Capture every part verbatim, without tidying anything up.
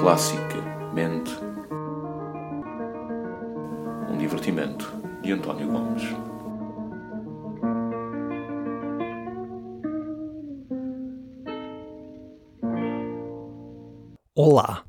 Classicamente, um divertimento de António Gomes. Olá!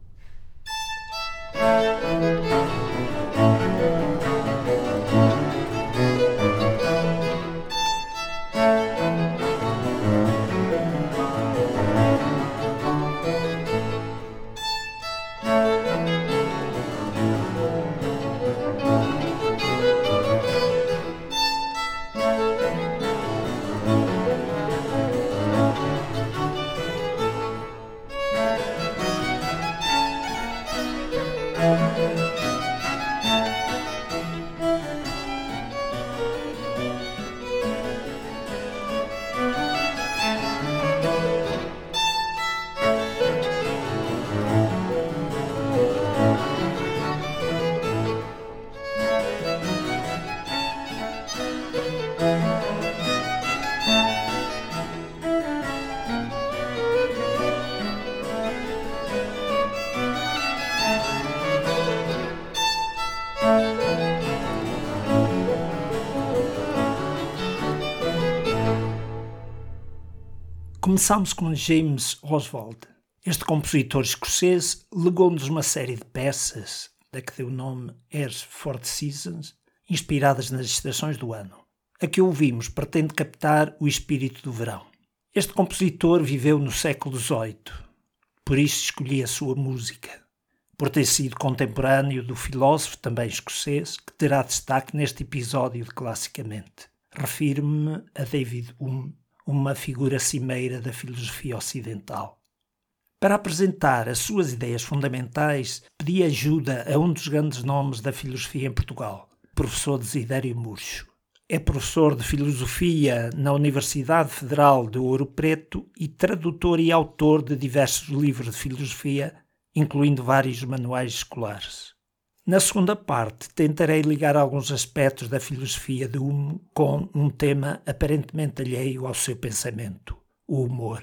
Começámos com James Oswald. Este compositor escocês legou-nos uma série de peças, da que deu o nome Airs for the Seasons, inspiradas nas estações do ano. A que ouvimos pretende captar o espírito do verão. Este compositor viveu no século dezoito, por isso escolhi a sua música, por ter sido contemporâneo do filósofo, também escocês, que terá destaque neste episódio de Classicamente. Refiro-me a David Hume, uma figura cimeira da filosofia ocidental. Para apresentar as suas ideias fundamentais, pedi ajuda a um dos grandes nomes da filosofia em Portugal, professor Desidério Murcho. É professor de filosofia na Universidade Federal de Ouro Preto e tradutor e autor de diversos livros de filosofia, incluindo vários manuais escolares. Na segunda parte, tentarei ligar alguns aspectos da filosofia de Hume com um tema aparentemente alheio ao seu pensamento, o humor.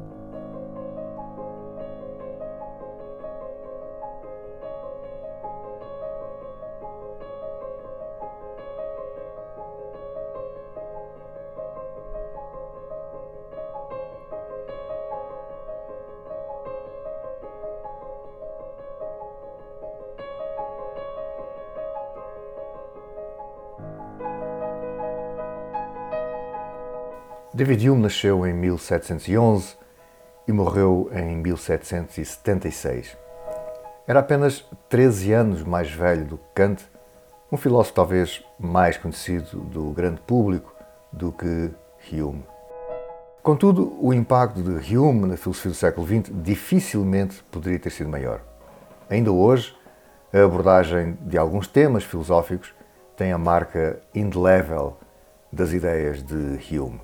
David Hume nasceu em mil setecentos e onze e morreu em mil setecentos e setenta e seis. Era apenas treze anos mais velho do que Kant, um filósofo talvez mais conhecido do grande público do que Hume. Contudo, o impacto de Hume na filosofia do século vinte dificilmente poderia ter sido maior. Ainda hoje, a abordagem de alguns temas filosóficos tem a marca indelével das ideias de Hume.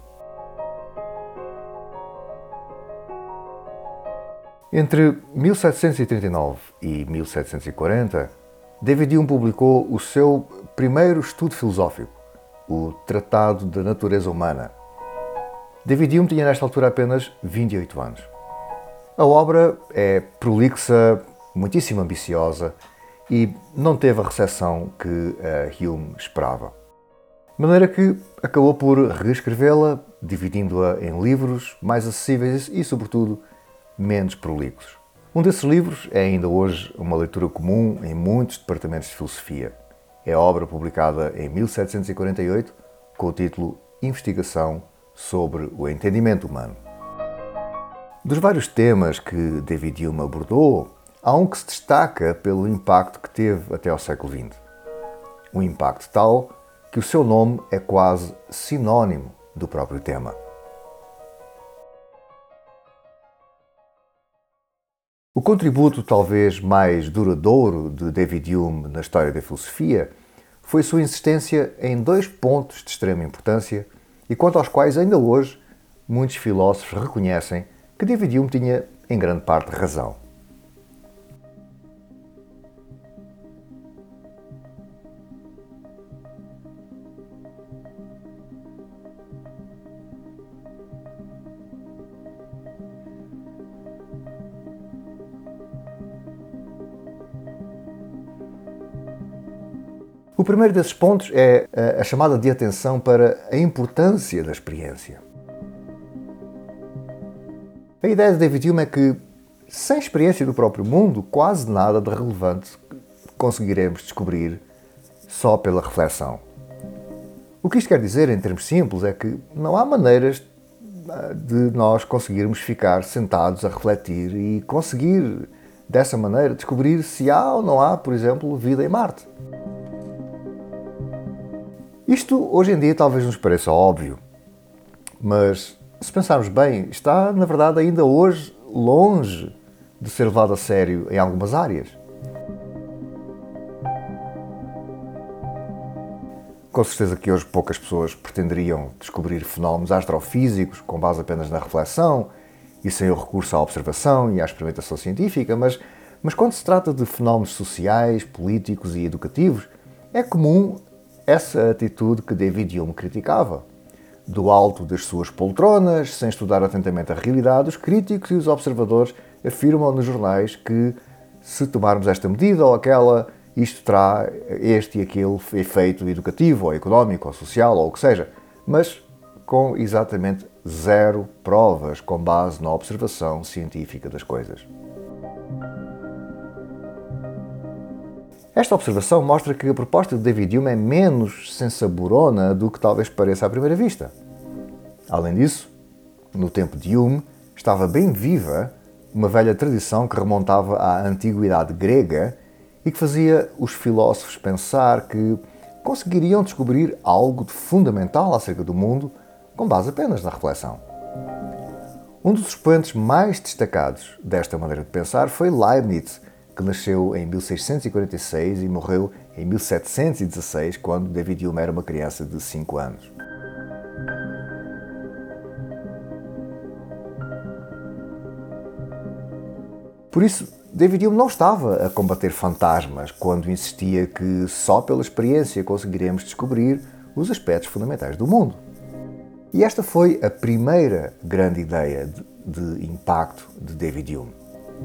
Entre mil setecentos e trinta e nove e mil setecentos e quarenta, David Hume publicou o seu primeiro estudo filosófico, o Tratado da Natureza Humana. David Hume tinha nesta altura apenas vinte e oito anos. A obra é prolixa, muitíssimo ambiciosa e não teve a recepção que uh, Hume esperava. De maneira que acabou por reescrevê-la, dividindo-a em livros mais acessíveis e, sobretudo, menos prolixos. Um desses livros é ainda hoje uma leitura comum em muitos departamentos de filosofia. É a obra publicada em mil setecentos e quarenta e oito com o título Investigação sobre o Entendimento Humano. Dos vários temas que David Hume abordou, há um que se destaca pelo impacto que teve até ao século vinte. Um impacto tal que o seu nome é quase sinónimo do próprio tema. O contributo talvez mais duradouro de David Hume na história da filosofia foi sua insistência em dois pontos de extrema importância e quanto aos quais ainda hoje muitos filósofos reconhecem que David Hume tinha em grande parte razão. O primeiro desses pontos é a chamada de atenção para a importância da experiência. A ideia de David Hume é que, sem experiência do próprio mundo, quase nada de relevante conseguiremos descobrir só pela reflexão. O que isto quer dizer, em termos simples, é que não há maneiras de nós conseguirmos ficar sentados a refletir e conseguir, dessa maneira, descobrir se há ou não há, por exemplo, vida em Marte. Isto, hoje em dia, talvez nos pareça óbvio, mas, se pensarmos bem, está, na verdade, ainda hoje longe de ser levado a sério em algumas áreas. Com certeza que hoje poucas pessoas pretenderiam descobrir fenómenos astrofísicos com base apenas na reflexão e sem o recurso à observação e à experimentação científica, mas, mas quando se trata de fenómenos sociais, políticos e educativos, é comum essa atitude que David Hume criticava. Do alto das suas poltronas, sem estudar atentamente a realidade, os críticos e os observadores afirmam nos jornais que, se tomarmos esta medida ou aquela, isto terá este e aquele efeito educativo, ou económico, ou social, ou o que seja, mas com exatamente zero provas com base na observação científica das coisas. Esta observação mostra que a proposta de David Hume é menos sensaborona do que talvez pareça à primeira vista. Além disso, no tempo de Hume, estava bem viva uma velha tradição que remontava à antiguidade grega e que fazia os filósofos pensar que conseguiriam descobrir algo de fundamental acerca do mundo com base apenas na reflexão. Um dos expoentes mais destacados desta maneira de pensar foi Leibniz, que nasceu em mil seiscentos e quarenta e seis e morreu em mil setecentos e dezasseis, quando David Hume era uma criança de cinco anos. Por isso, David Hume não estava a combater fantasmas quando insistia que só pela experiência conseguiremos descobrir os aspectos fundamentais do mundo. E esta foi a primeira grande ideia de, de impacto de David Hume.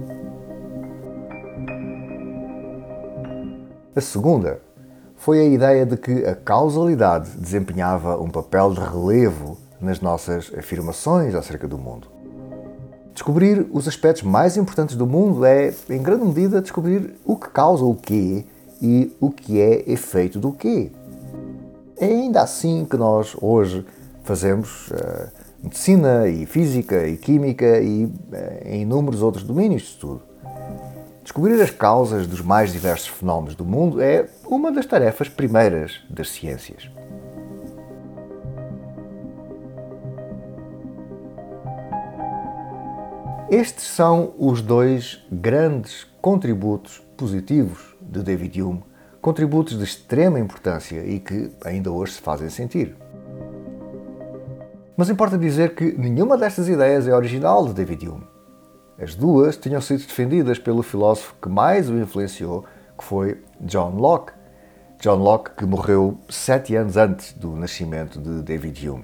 A segunda foi a ideia de que a causalidade desempenhava um papel de relevo nas nossas afirmações acerca do mundo. Descobrir os aspectos mais importantes do mundo é, em grande medida, descobrir o que causa o quê e o que é efeito do quê. É ainda assim que nós, hoje, fazemos uh, medicina e física e química e uh, em inúmeros outros domínios de estudo. Descobrir as causas dos mais diversos fenómenos do mundo é uma das tarefas primeiras das ciências. Estes são os dois grandes contributos positivos de David Hume, contributos de extrema importância e que ainda hoje se fazem sentir. Mas importa dizer que nenhuma destas ideias é original de David Hume. As duas tinham sido defendidas pelo filósofo que mais o influenciou, que foi John Locke. John Locke, que morreu sete anos antes do nascimento de David Hume.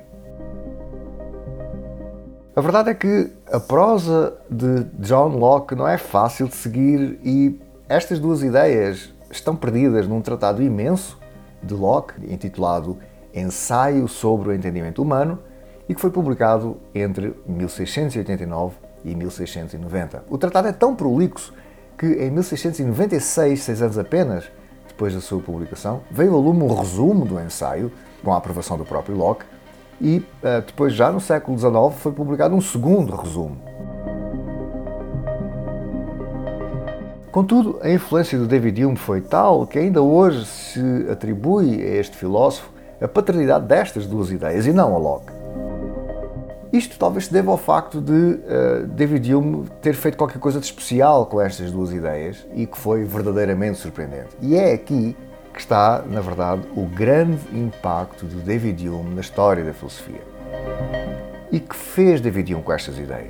A verdade é que a prosa de John Locke não é fácil de seguir e estas duas ideias estão perdidas num tratado imenso de Locke, intitulado Ensaio sobre o Entendimento Humano, e que foi publicado entre mil seiscentos e oitenta e nove e mil seiscentos e noventa. O tratado é tão prolixo que em mil seiscentos e noventa e seis, seis anos apenas depois da sua publicação, veio a lume um resumo do ensaio, com a aprovação do próprio Locke, e depois, já no século dezenove, foi publicado um segundo resumo. Contudo, a influência do David Hume foi tal que ainda hoje se atribui a este filósofo a paternidade destas duas ideias e não a Locke. Isto talvez se deva ao facto de uh, David Hume ter feito qualquer coisa de especial com estas duas ideias e que foi verdadeiramente surpreendente. E é aqui que está, na verdade, o grande impacto de David Hume na história da filosofia. E que fez David Hume com estas ideias?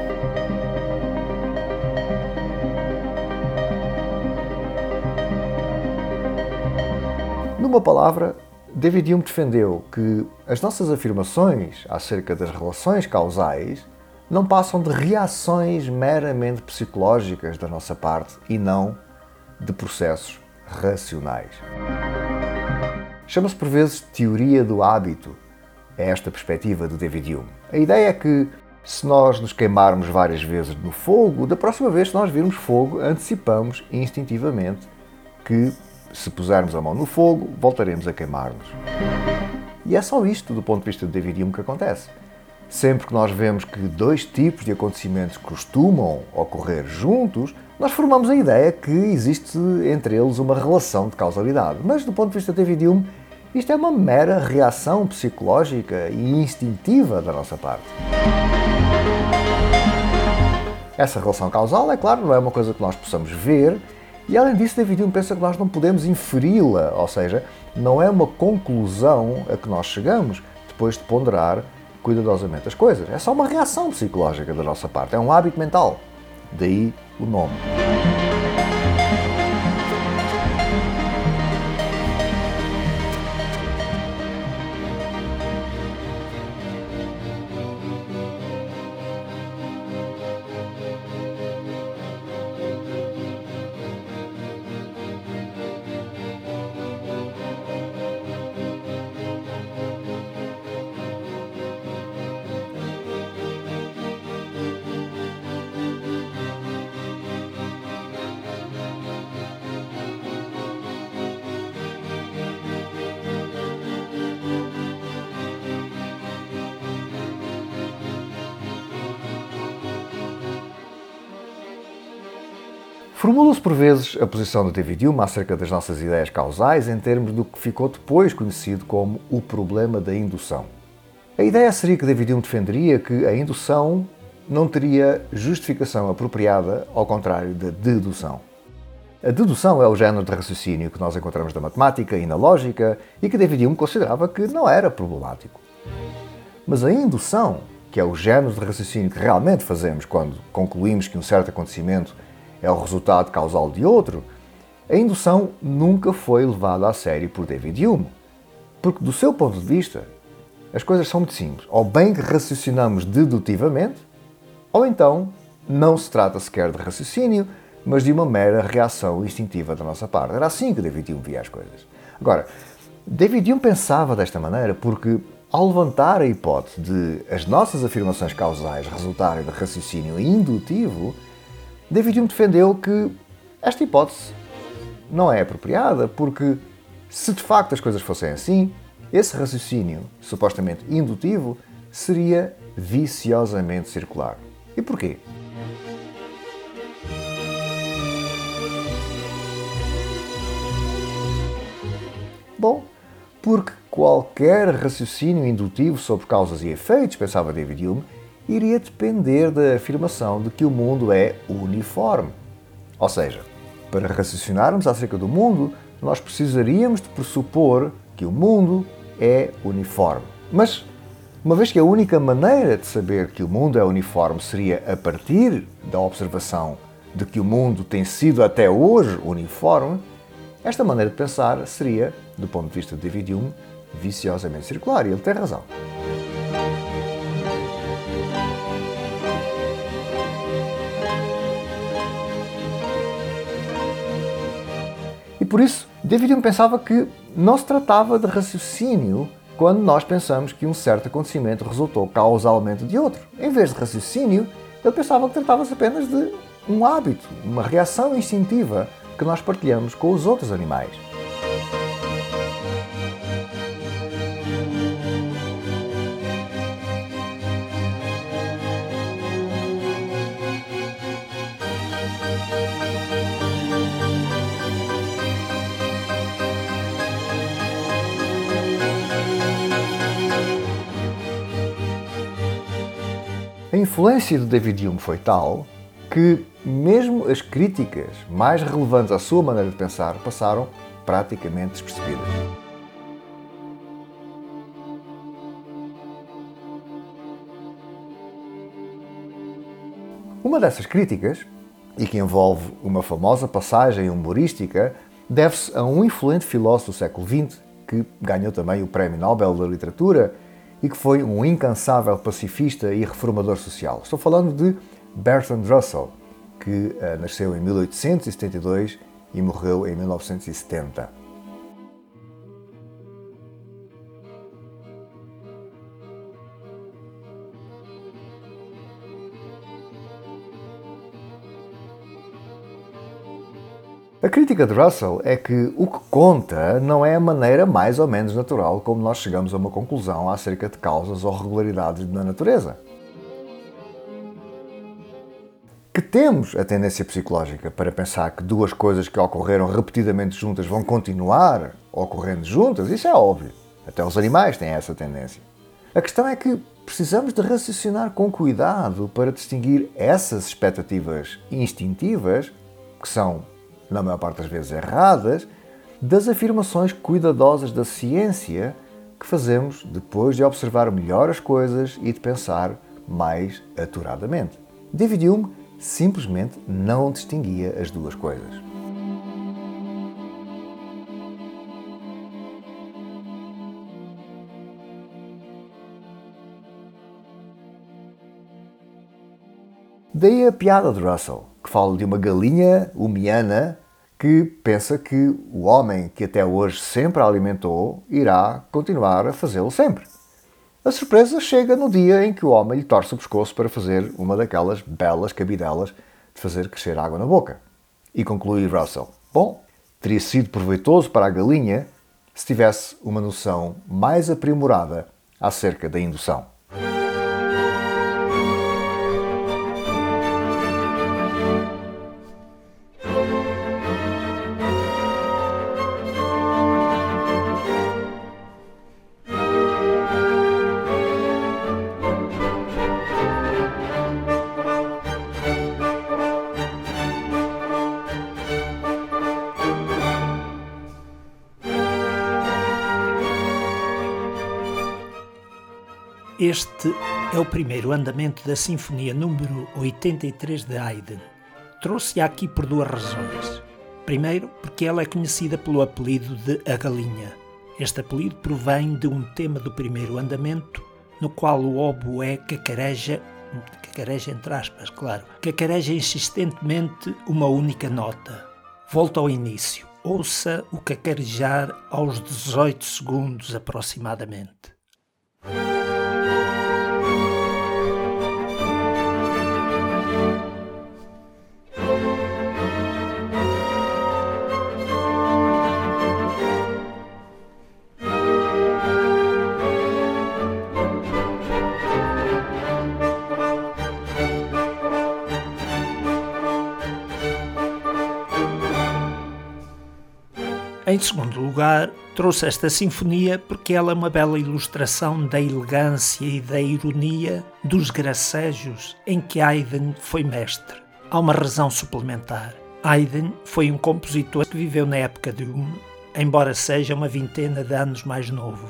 Numa palavra, David Hume defendeu que as nossas afirmações acerca das relações causais não passam de reações meramente psicológicas da nossa parte e não de processos racionais. Chama-se por vezes teoria do hábito. É esta perspectiva do David Hume. A ideia é que, se nós nos queimarmos várias vezes no fogo, da próxima vez que nós virmos fogo, antecipamos instintivamente que, se pusermos a mão no fogo, voltaremos a queimar-nos. E é só isto, do ponto de vista de David Hume, que acontece. Sempre que nós vemos que dois tipos de acontecimentos costumam ocorrer juntos, nós formamos a ideia que existe entre eles uma relação de causalidade. Mas, do ponto de vista de David Hume, isto é uma mera reação psicológica e instintiva da nossa parte. Essa relação causal, é claro, não é uma coisa que nós possamos ver, e além disso, David Hume pensa que nós não podemos inferi-la, ou seja, não é uma conclusão a que nós chegamos depois de ponderar cuidadosamente as coisas. É só uma reação psicológica da nossa parte, é um hábito mental. Daí o nome. Formula-se por vezes a posição de David Hume acerca das nossas ideias causais em termos do que ficou depois conhecido como o problema da indução. A ideia seria que David Hume defenderia que a indução não teria justificação apropriada, ao contrário da dedução. A dedução é o género de raciocínio que nós encontramos na matemática e na lógica e que David Hume considerava que não era problemático. Mas a indução, que é o género de raciocínio que realmente fazemos quando concluímos que um certo acontecimento é o resultado causal de outro, a indução nunca foi levada a sério por David Hume. Porque, do seu ponto de vista, as coisas são muito simples. Ou bem que raciocinamos dedutivamente, ou então não se trata sequer de raciocínio, mas de uma mera reação instintiva da nossa parte. Era assim que David Hume via as coisas. Agora, David Hume pensava desta maneira porque, ao levantar a hipótese de as nossas afirmações causais resultarem de raciocínio indutivo, David Hume defendeu que esta hipótese não é apropriada porque, se de facto as coisas fossem assim, esse raciocínio, supostamente indutivo, seria viciosamente circular. E porquê? Bom, porque qualquer raciocínio indutivo sobre causas e efeitos, pensava David Hume, iria depender da afirmação de que o mundo é uniforme. Ou seja, para raciocinarmos acerca do mundo, nós precisaríamos de pressupor que o mundo é uniforme. Mas, uma vez que a única maneira de saber que o mundo é uniforme seria a partir da observação de que o mundo tem sido até hoje uniforme, esta maneira de pensar seria, do ponto de vista de David Hume, viciosamente circular. E ele tem razão. E por isso, David Hume pensava que não se tratava de raciocínio quando nós pensamos que um certo acontecimento resultou causalmente de outro. Em vez de raciocínio, ele pensava que tratava-se apenas de um hábito, uma reação instintiva que nós partilhamos com os outros animais. A influência de David Hume foi tal que mesmo as críticas mais relevantes à sua maneira de pensar passaram praticamente despercebidas. Uma dessas críticas, e que envolve uma famosa passagem humorística, deve-se a um influente filósofo do século vinte, que ganhou também o Prémio Nobel da Literatura e que foi um incansável pacifista e reformador social. Estou falando de Bertrand Russell, que uh, nasceu em mil oitocentos e setenta e dois e morreu em mil novecentos e setenta. A crítica de Russell é que o que conta não é a maneira mais ou menos natural como nós chegamos a uma conclusão acerca de causas ou regularidades na natureza. Que temos a tendência psicológica para pensar que duas coisas que ocorreram repetidamente juntas vão continuar ocorrendo juntas, isso é óbvio. Até os animais têm essa tendência. A questão é que precisamos de raciocinar com cuidado para distinguir essas expectativas instintivas, que são, na maior parte das vezes, erradas, das afirmações cuidadosas da ciência que fazemos depois de observar melhor as coisas e de pensar mais aturadamente. David Hume simplesmente não distinguia as duas coisas. Daí a piada de Russell, que fala de uma galinha humiana que pensa que o homem que até hoje sempre a alimentou irá continuar a fazê-lo sempre. A surpresa chega no dia em que o homem lhe torce o pescoço para fazer uma daquelas belas cabidelas de fazer crescer água na boca. E conclui Russell: bom, teria sido proveitoso para a galinha se tivesse uma noção mais aprimorada acerca da indução. Este é o primeiro andamento da Sinfonia número oitenta e três de Haydn. Trouxe-a aqui por duas razões. Primeiro, porque ela é conhecida pelo apelido de A Galinha. Este apelido provém de um tema do primeiro andamento, no qual o oboé cacareja, cacareja entre aspas, claro, cacareja insistentemente uma única nota. Volta ao início. Ouça o cacarejar aos dezoito segundos aproximadamente. Em segundo lugar, trouxe esta sinfonia porque ela é uma bela ilustração da elegância e da ironia dos gracejos em que Haydn foi mestre. Há uma razão suplementar. Haydn foi um compositor que viveu na época de Hume, embora seja uma vintena de anos mais novo.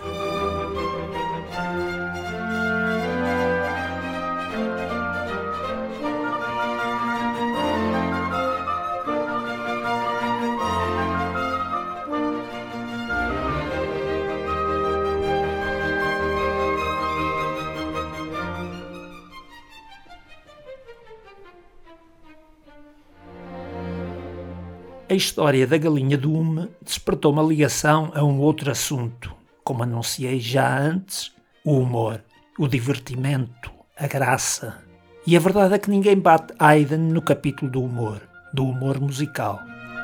A história da galinha do Hume despertou uma ligação a um outro assunto, como anunciei já antes, o humor, o divertimento, a graça. E a verdade é que ninguém bate Haydn no capítulo do humor, do humor musical.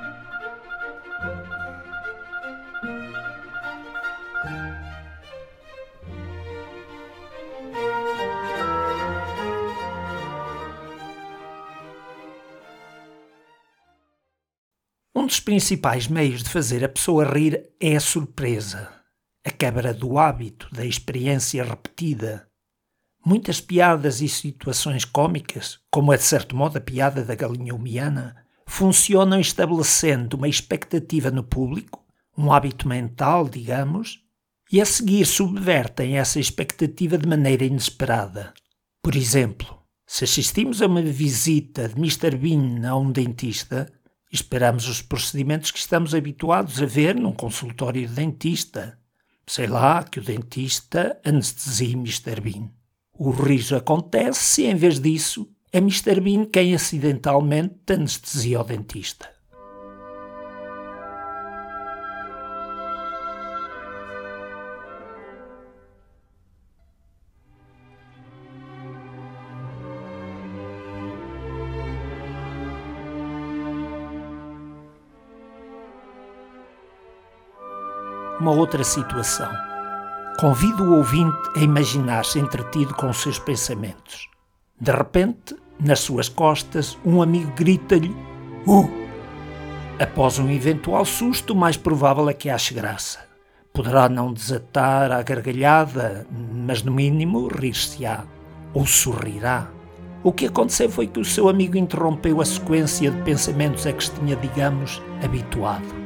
Um dos principais meios de fazer a pessoa rir é a surpresa, a quebra do hábito, da experiência repetida. Muitas piadas e situações cómicas, como é de certo modo a piada da galinha humiana, funcionam estabelecendo uma expectativa no público, um hábito mental, digamos, e a seguir subvertem essa expectativa de maneira inesperada. Por exemplo, se assistimos a uma visita de mister Bean a um dentista, esperamos os procedimentos que estamos habituados a ver num consultório de dentista. Sei lá, que o dentista anestesie mister Bean. O riso acontece se, em vez disso, é mister Bean quem acidentalmente anestesia o dentista. uma outra situação. Convido o ouvinte a imaginar-se entretido com os seus pensamentos. De repente, nas suas costas, um amigo grita-lhe "Uh!". Após um eventual susto, o mais provável é que ache graça. Poderá não desatar a gargalhada, mas no mínimo rir-se-á, ou sorrirá. O que aconteceu foi que o seu amigo interrompeu a sequência de pensamentos a que se tinha, digamos, habituado.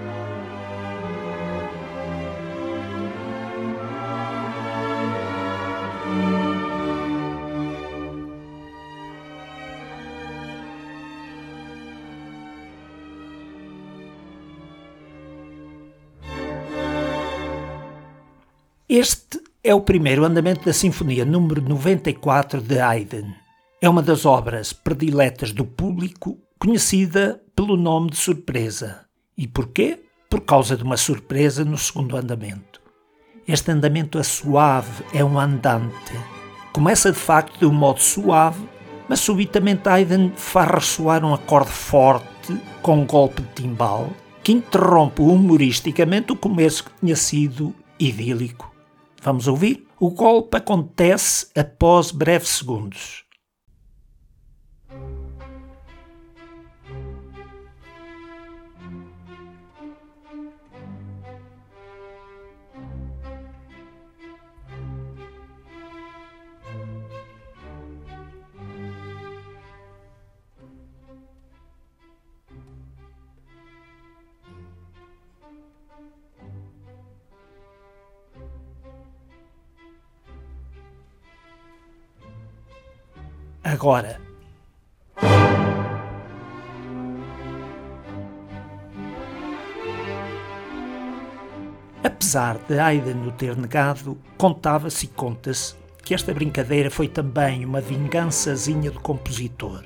Este é o primeiro andamento da Sinfonia número noventa e quatro de Haydn. É uma das obras prediletas do público, conhecida pelo nome de Surpresa. E porquê? Por causa de uma surpresa no segundo andamento. Este andamento é suave, é um andante. Começa de facto de um modo suave, mas subitamente Haydn faz ressoar um acorde forte com um golpe de timbal que interrompe humoristicamente o começo que tinha sido idílico. Vamos ouvir? O golpe acontece após breves segundos. Agora, apesar de Haydn o ter negado, contava-se e conta-se que esta brincadeira foi também uma vingançazinha do compositor.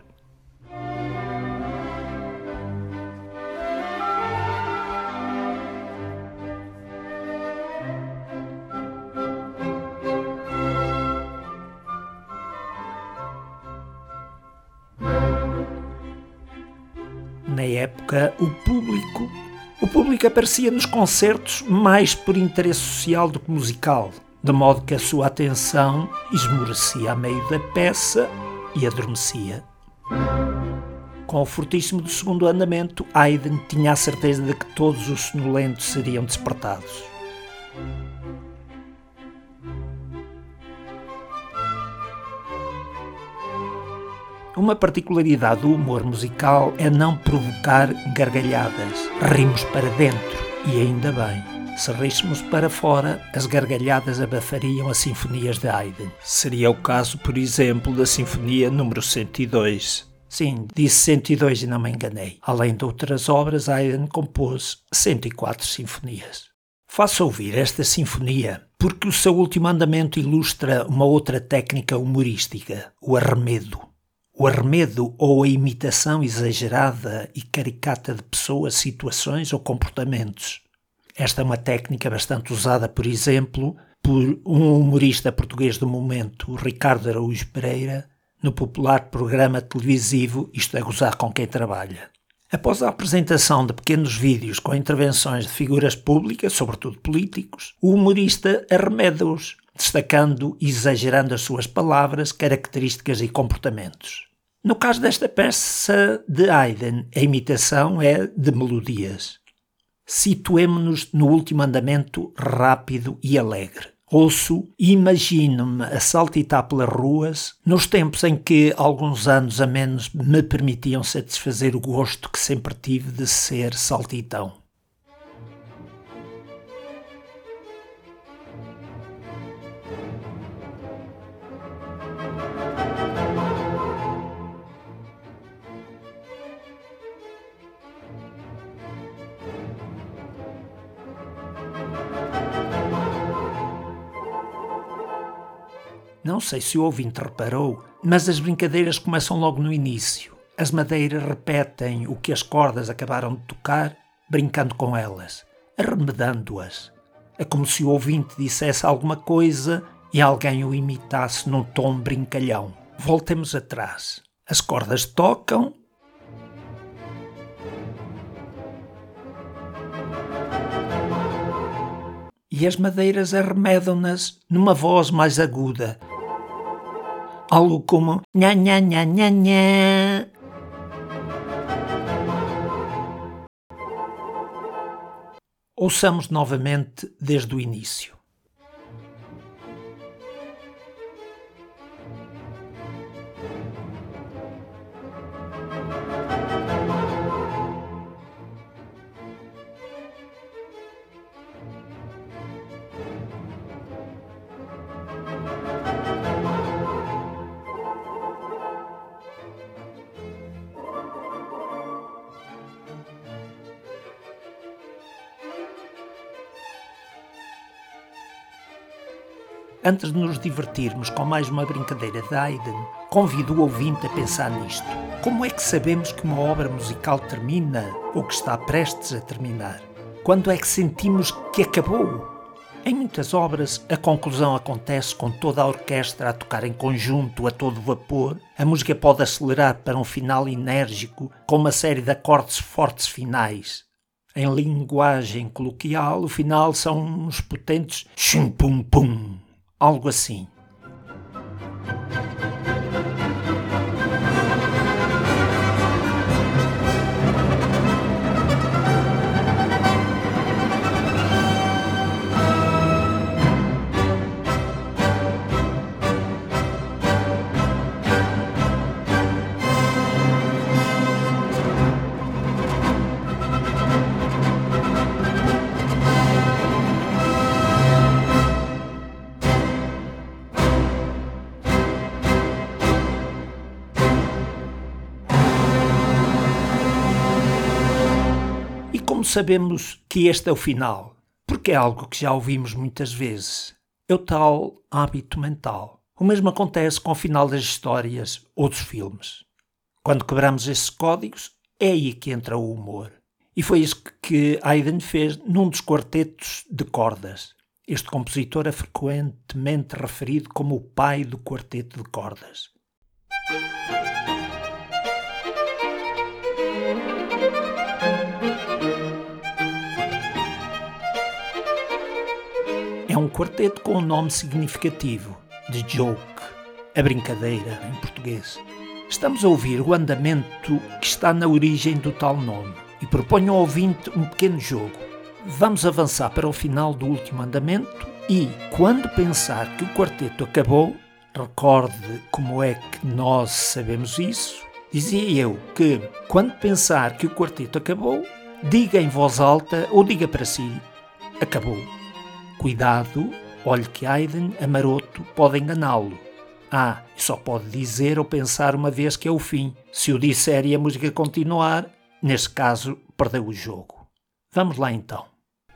Na época, o público, o público aparecia nos concertos mais por interesse social do que musical, de modo que a sua atenção esmorecia a meio da peça e adormecia. Com o fortíssimo do segundo andamento, Haydn tinha a certeza de que todos os sonolentos seriam despertados. Uma particularidade do humor musical é não provocar gargalhadas. Rimos para dentro, e ainda bem. Se ríssemos para fora, as gargalhadas abafariam as sinfonias de Haydn. Seria o caso, por exemplo, da Sinfonia número cento e dois. Sim, disse cento e dois e não me enganei. Além de outras obras, Haydn compôs cento e quatro sinfonias. Faço ouvir esta sinfonia porque o seu último andamento ilustra uma outra técnica humorística, o arremedo. O arremedo ou a imitação exagerada e caricata de pessoas, situações ou comportamentos. Esta é uma técnica bastante usada, por exemplo, por um humorista português do momento, o Ricardo Araújo Pereira, no popular programa televisivo Isto é Gozar com Quem Trabalha. Após a apresentação de pequenos vídeos com intervenções de figuras públicas, sobretudo políticos, o humorista arremeda-os, destacando e exagerando as suas palavras, características e comportamentos. No caso desta peça de Haydn, a imitação é de melodias. Situemo-nos no último andamento rápido e alegre. Ouço e imagino-me a saltitar pelas ruas, nos tempos em que, alguns anos a menos, me permitiam satisfazer o gosto que sempre tive de ser saltitão. Não sei se o ouvinte reparou, mas as brincadeiras começam logo no início. As madeiras repetem o que as cordas acabaram de tocar, brincando com elas, arremedando-as. É como se o ouvinte dissesse alguma coisa e alguém o imitasse num tom brincalhão. Voltemos atrás. As cordas tocam. e as madeiras arremedam-nas numa voz mais aguda. Algo como nha nha nha nha nha. Ouçamos novamente desde o início. Antes de nos divertirmos com mais uma brincadeira de Haydn, convido o ouvinte a pensar nisto. Como é que sabemos que uma obra musical termina ou que está prestes a terminar? Quando é que sentimos que acabou? Em muitas obras, a conclusão acontece com toda a orquestra a tocar em conjunto a todo vapor. A música pode acelerar para um final enérgico com uma série de acordes fortes finais. Em linguagem coloquial, o final são uns potentes chum-pum-pum. Algo assim. Como sabemos que este é o final? Porque é algo que já ouvimos muitas vezes. É o tal hábito mental. O mesmo acontece com o final das histórias ou dos filmes. Quando quebramos esses códigos, é aí que entra o humor. E foi isso que Haydn fez num dos quartetos de cordas. Este compositor é frequentemente referido como o pai do quarteto de cordas. É um quarteto com um nome significativo, de joke, a brincadeira em português. Estamos a ouvir o andamento que está na origem do tal nome e proponho ao ouvinte um pequeno jogo. Vamos avançar para o final do último andamento e, quando pensar que o quarteto acabou, recorde como é que nós sabemos isso, dizia eu que, quando pensar que o quarteto acabou, diga em voz alta ou diga para si, acabou. Cuidado, olhe que Haydn, a maroto, pode enganá-lo. Ah, só pode dizer ou pensar uma vez que é o fim. Se o disser e a música continuar, nesse caso, perdeu o jogo. Vamos lá então.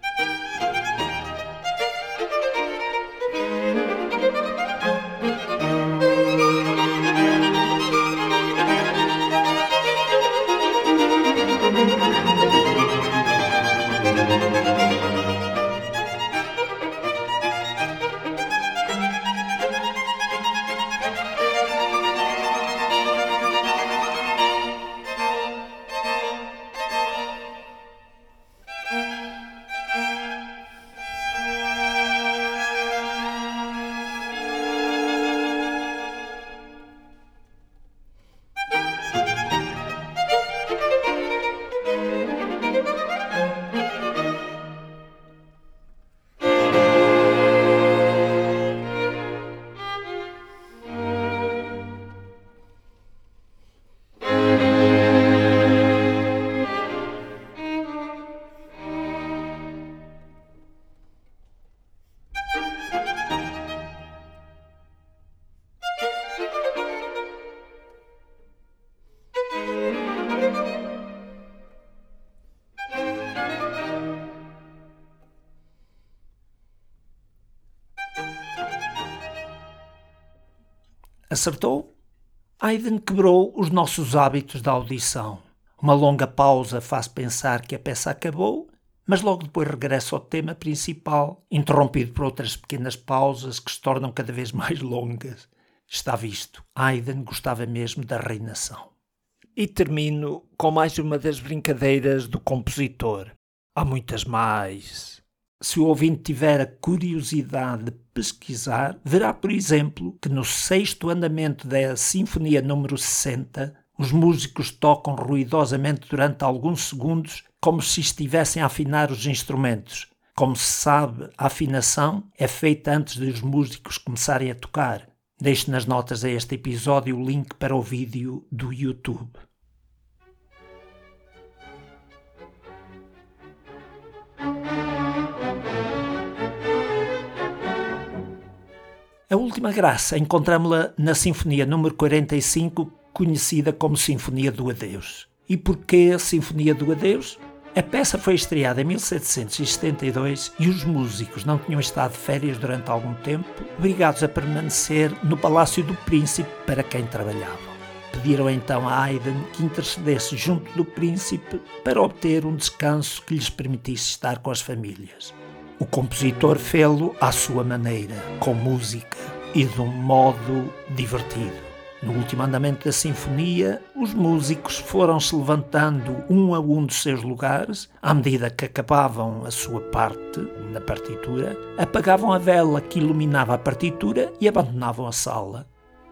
Acertou? Haydn quebrou os nossos hábitos da audição. Uma longa pausa faz pensar que a peça acabou, mas logo depois regressa ao tema principal, interrompido por outras pequenas pausas que se tornam cada vez mais longas. Está visto, Haydn gostava mesmo da reinação. E termino com mais uma das brincadeiras do compositor. Há muitas mais. Se o ouvinte tiver a curiosidade de pesquisar, verá, por exemplo, que no sexto andamento da Sinfonia número sessenta, os músicos tocam ruidosamente durante alguns segundos, como se estivessem a afinar os instrumentos. Como se sabe, a afinação é feita antes de os músicos começarem a tocar. Deixo nas notas a este episódio o link para o vídeo do YouTube. A última graça encontramos-la na Sinfonia número quarenta e cinco, conhecida como Sinfonia do Adeus. E porquê a Sinfonia do Adeus? A peça foi estreada em mil setecentos e setenta e dois e os músicos não tinham estado de férias durante algum tempo, obrigados a permanecer no Palácio do Príncipe para quem trabalhavam. Pediram então a Haydn que intercedesse junto do príncipe para obter um descanso que lhes permitisse estar com as famílias. O compositor fê-lo à sua maneira, com música e de um modo divertido. No último andamento da sinfonia, os músicos foram-se levantando um a um dos seus lugares, à medida que acabavam a sua parte na partitura, apagavam a vela que iluminava a partitura e abandonavam a sala.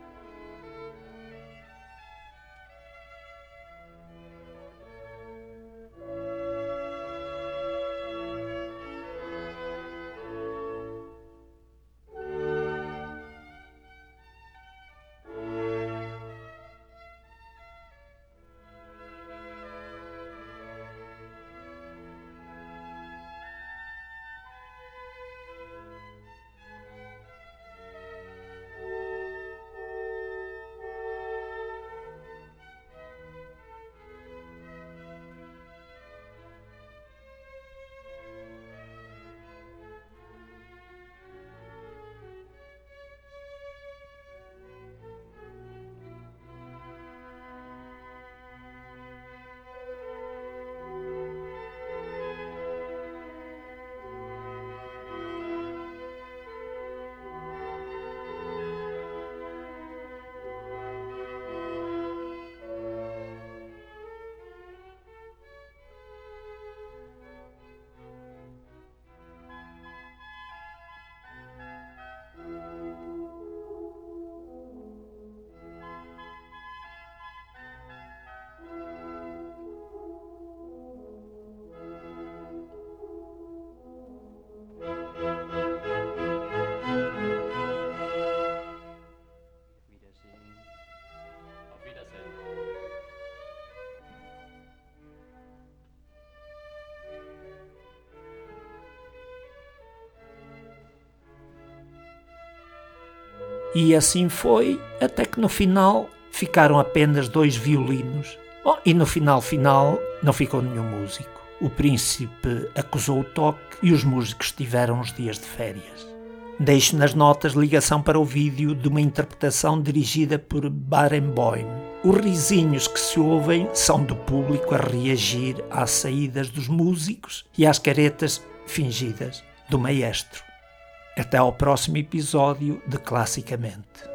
E assim foi, até que no final ficaram apenas dois violinos. Oh, e no final final não ficou nenhum músico. O príncipe acusou o toque e os músicos tiveram uns dias de férias. Deixo nas notas ligação para o vídeo de uma interpretação dirigida por Barenboim. Os risinhos que se ouvem são do público a reagir às saídas dos músicos e às caretas fingidas do maestro. Até ao próximo episódio de Classicamente.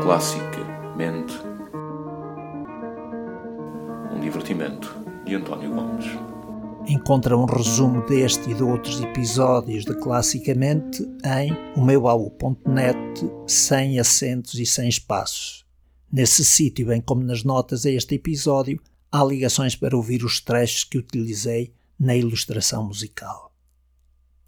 Classicamente, um divertimento de António Gomes. Encontra um resumo deste e de outros episódios de Classicamente em o meu baú ponto net, sem acentos e sem espaços. Nesse sítio, bem como nas notas a este episódio, há ligações para ouvir os trechos que utilizei na ilustração musical.